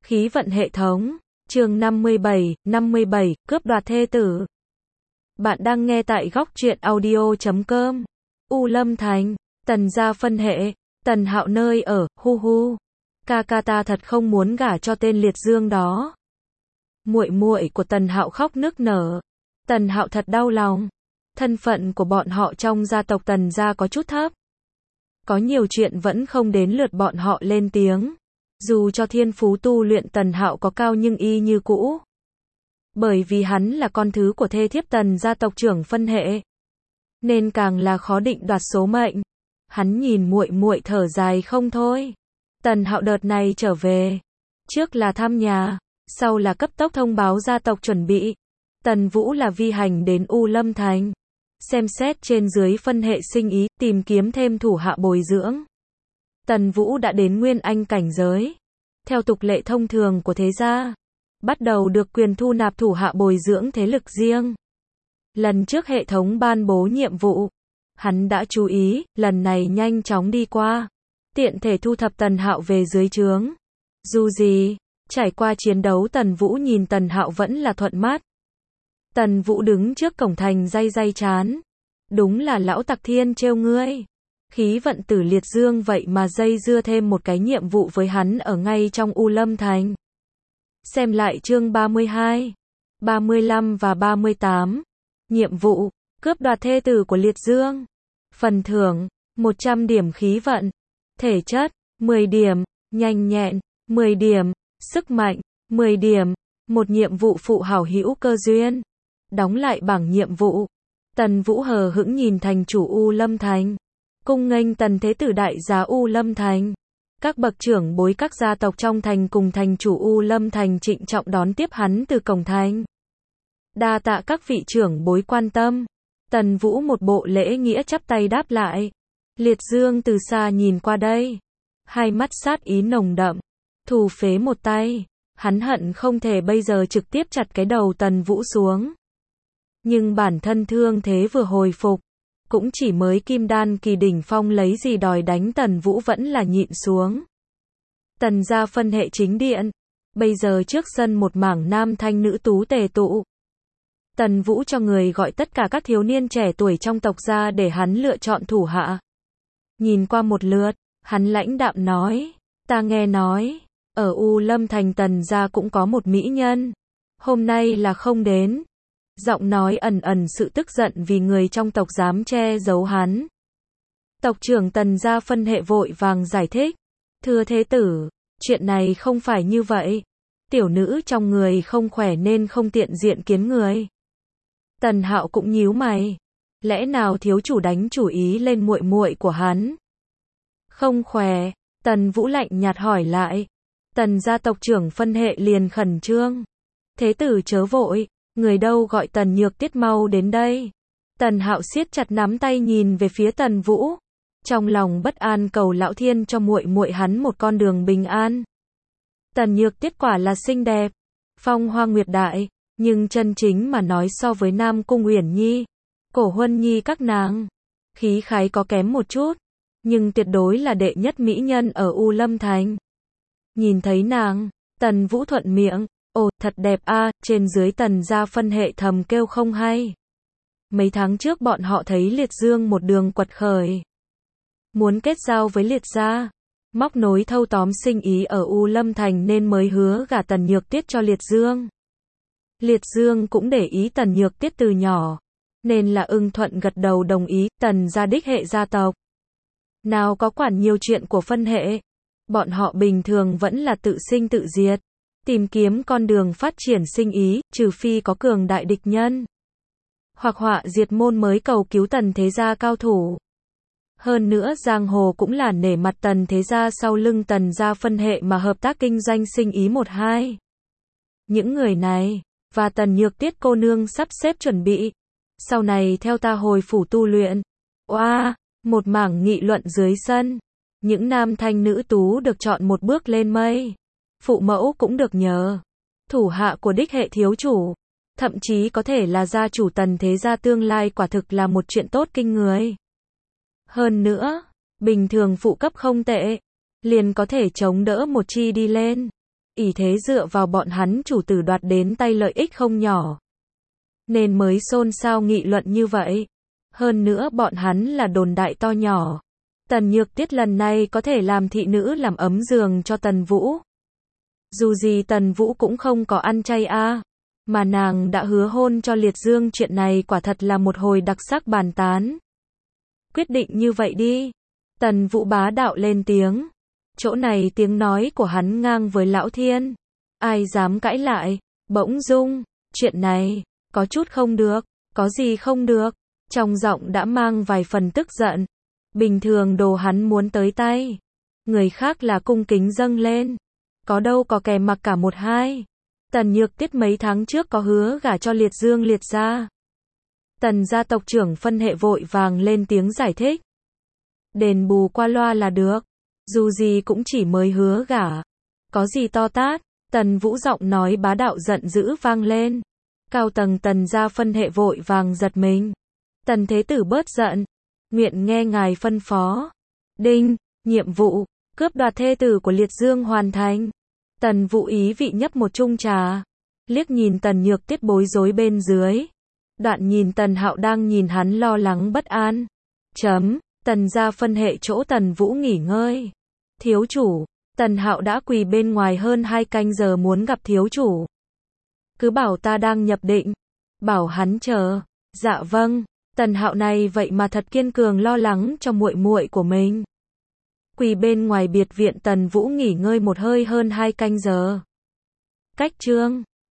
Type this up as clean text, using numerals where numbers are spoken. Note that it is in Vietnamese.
Khí vận hệ thống, chương 57, cướp đoạt thê tử. Bạn đang nghe tại góc truyện audio.com. U Lâm Thành, Tần gia phân hệ, Tần Hạo nơi ở, hu hu. Ca ca ta thật không muốn gả cho tên liệt dương đó. Muội muội của Tần Hạo khóc nức nở. Tần Hạo thật đau lòng. Thân phận của bọn họ trong gia tộc Tần gia có chút thấp. Có nhiều chuyện vẫn không đến lượt bọn họ lên tiếng. Dù cho thiên phú tu luyện Tần Hạo có cao nhưng y như cũ. Bởi vì hắn là con thứ của thê thiếp Tần gia tộc trưởng phân hệ, nên càng là khó định đoạt số mệnh. Hắn nhìn muội muội thở dài không thôi. Tần Hạo đợt này trở về, trước là thăm nhà, sau là cấp tốc thông báo gia tộc chuẩn bị. Tần Vũ là vi hành đến U Lâm Thành, xem xét trên dưới phân hệ sinh ý, tìm kiếm thêm thủ hạ bồi dưỡng. Tần Vũ đã đến Nguyên Anh cảnh giới. Theo tục lệ thông thường của thế gia, bắt đầu được quyền thu nạp thủ hạ bồi dưỡng thế lực riêng. Lần trước hệ thống ban bố nhiệm vụ, hắn đã chú ý, lần này nhanh chóng đi qua, tiện thể thu thập Tần Hạo về dưới trướng. Dù gì, trải qua chiến đấu Tần Vũ nhìn Tần Hạo vẫn là thuận mắt. Tần Vũ đứng trước cổng thành day day chán. Đúng là lão tặc thiên trêu ngươi. Khí vận tử liệt dương vậy mà dây dưa thêm một cái nhiệm vụ với hắn ở ngay trong U Lâm Thành. Xem lại chương 32, 35 và 38. Nhiệm vụ, cướp đoạt thê tử của liệt dương. Phần thưởng, 100 điểm khí vận. Thể chất, 10 điểm. Nhanh nhẹn, 10 điểm. Sức mạnh, 10 điểm. Một nhiệm vụ phụ hảo hữu cơ duyên. Đóng lại bảng nhiệm vụ. Tần Vũ hờ hững nhìn thành chủ U Lâm Thành. Cung nghênh Tần thế tử đại giá U Lâm Thành. Các bậc trưởng bối các gia tộc trong thành cùng thành chủ U Lâm Thành trịnh trọng đón tiếp hắn từ cổng thành. Đa tạ các vị trưởng bối quan tâm. Tần Vũ một bộ lễ nghĩa chắp tay đáp lại. Liệt dương từ xa nhìn qua đây, hai mắt sát ý nồng đậm, thù phế một tay. Hắn hận không thể bây giờ trực tiếp chặt cái đầu Tần Vũ xuống. Nhưng bản thân thương thế vừa hồi phục, cũng chỉ mới kim đan kỳ đỉnh phong, lấy gì đòi đánh Tần Vũ vẫn là nhịn xuống. Tần gia phân hệ chính điện, bây giờ trước sân một mảng nam thanh nữ tú tề tụ. Tần Vũ cho người gọi tất cả các thiếu niên trẻ tuổi trong tộc ra để hắn lựa chọn thủ hạ. Nhìn qua một lượt, hắn lãnh đạm nói, ta nghe nói, ở U Lâm Thành Tần gia cũng có một mỹ nhân, hôm nay là không đến. Giọng nói ẩn ẩn sự tức giận vì người trong tộc dám che giấu hắn. Tộc trưởng Tần gia phân hệ vội vàng giải thích, thưa thế tử, chuyện này không phải như vậy. Tiểu nữ trong người không khỏe nên không tiện diện kiến người. Tần Hạo cũng nhíu mày, lẽ nào thiếu chủ đánh chủ ý lên muội muội của hắn? Không khỏe, Tần Vũ lạnh nhạt hỏi lại. Tần gia tộc trưởng phân hệ liền khẩn trương, thế tử chớ vội. Người đâu gọi Tần Nhược Tiết mau đến đây. Tần Hạo siết chặt nắm tay nhìn về phía Tần Vũ, trong lòng bất an cầu lão thiên cho muội muội hắn một con đường bình an. Tần Nhược Tiết quả là xinh đẹp, phong hoa nguyệt đại, nhưng chân chính mà nói so với Nam Cung Uyển Nhi, Cổ Huân Nhi các nàng, khí khái có kém một chút, nhưng tuyệt đối là đệ nhất mỹ nhân ở U Lâm Thành. Nhìn thấy nàng, Tần Vũ thuận miệng, ồ, thật đẹp a. Trên dưới Tần gia phân hệ thầm kêu không hay. Mấy tháng trước bọn họ thấy liệt dương một đường quật khởi, muốn kết giao với liệt gia, móc nối thâu tóm sinh ý ở U Lâm Thành nên mới hứa gả Tần Nhược Tiết cho liệt dương. Liệt dương cũng để ý Tần Nhược Tiết từ nhỏ, nên là ưng thuận gật đầu đồng ý. Tần gia đích hệ gia tộc, nào có quản nhiều chuyện của phân hệ. Bọn họ bình thường vẫn là tự sinh tự diệt, tìm kiếm con đường phát triển sinh ý, trừ phi có cường đại địch nhân, hoặc họa diệt môn mới cầu cứu Tần thế gia cao thủ. Hơn nữa giang hồ cũng là nể mặt Tần thế gia sau lưng Tần gia phân hệ mà hợp tác kinh doanh sinh ý một hai. Những người này, và Tần Nhược Tiết cô nương sắp xếp chuẩn bị, sau này theo ta hồi phủ tu luyện. Oa, một mảng nghị luận dưới sân. Những nam thanh nữ tú được chọn một bước lên mây. Phụ mẫu cũng được nhờ. Thủ hạ của đích hệ thiếu chủ, thậm chí có thể là gia chủ Tần thế gia tương lai, quả thực là một chuyện tốt kinh người. Hơn nữa, bình thường phụ cấp không tệ, liền có thể chống đỡ một chi đi lên. ỷ thế dựa vào bọn hắn chủ tử đoạt đến tay lợi ích không nhỏ. Nên mới xôn xao nghị luận như vậy. Hơn nữa bọn hắn là đồn đại to nhỏ. Tần Nhược Tiết lần này có thể làm thị nữ làm ấm giường cho Tần Vũ. Dù gì Tần Vũ cũng không có ăn chay a, mà nàng đã hứa hôn cho Liệt Dương, chuyện này quả thật là một hồi đặc sắc bàn tán. Quyết định như vậy đi. Tần Vũ bá đạo lên tiếng. Chỗ này tiếng nói của hắn ngang với Lão Thiên. Ai dám cãi lại. Bỗng dưng, chuyện này, có chút không được. Có gì không được? Trong giọng đã mang vài phần tức giận. Bình thường đồ hắn muốn tới tay, người khác là cung kính dâng lên. Có đâu có kẻ mặc cả một hai. Tần Nhược Tiết mấy tháng trước có hứa gả cho Liệt Dương Liệt gia. Tần gia tộc trưởng phân hệ vội vàng lên tiếng giải thích. Đền bù qua loa là được. Dù gì cũng chỉ mới hứa gả. Có gì to tát. Tần Vũ giọng nói bá đạo giận dữ vang lên. Cao tầng Tần gia phân hệ vội vàng giật mình. Tần thế tử bớt giận. Nguyện nghe ngài phân phó. Đinh, nhiệm vụ, cướp đoạt thê tử của Liệt Dương hoàn thành. Tần Vũ ý vị nhấp một chung trà. Liếc nhìn Tần Nhược Tiết bối rối bên dưới. Đoạn nhìn Tần Hạo đang nhìn hắn lo lắng bất an. Tần gia phân hệ chỗ Tần Vũ nghỉ ngơi. Thiếu chủ, Tần Hạo đã quỳ bên ngoài hơn 2 canh giờ muốn gặp thiếu chủ. Cứ bảo ta đang nhập định. Bảo hắn chờ. Dạ vâng. Tần Hạo này vậy mà thật kiên cường lo lắng cho muội muội của mình. Quỳ bên ngoài biệt viện Tần Vũ nghỉ ngơi một hơi hơn 2 canh giờ. Cách chương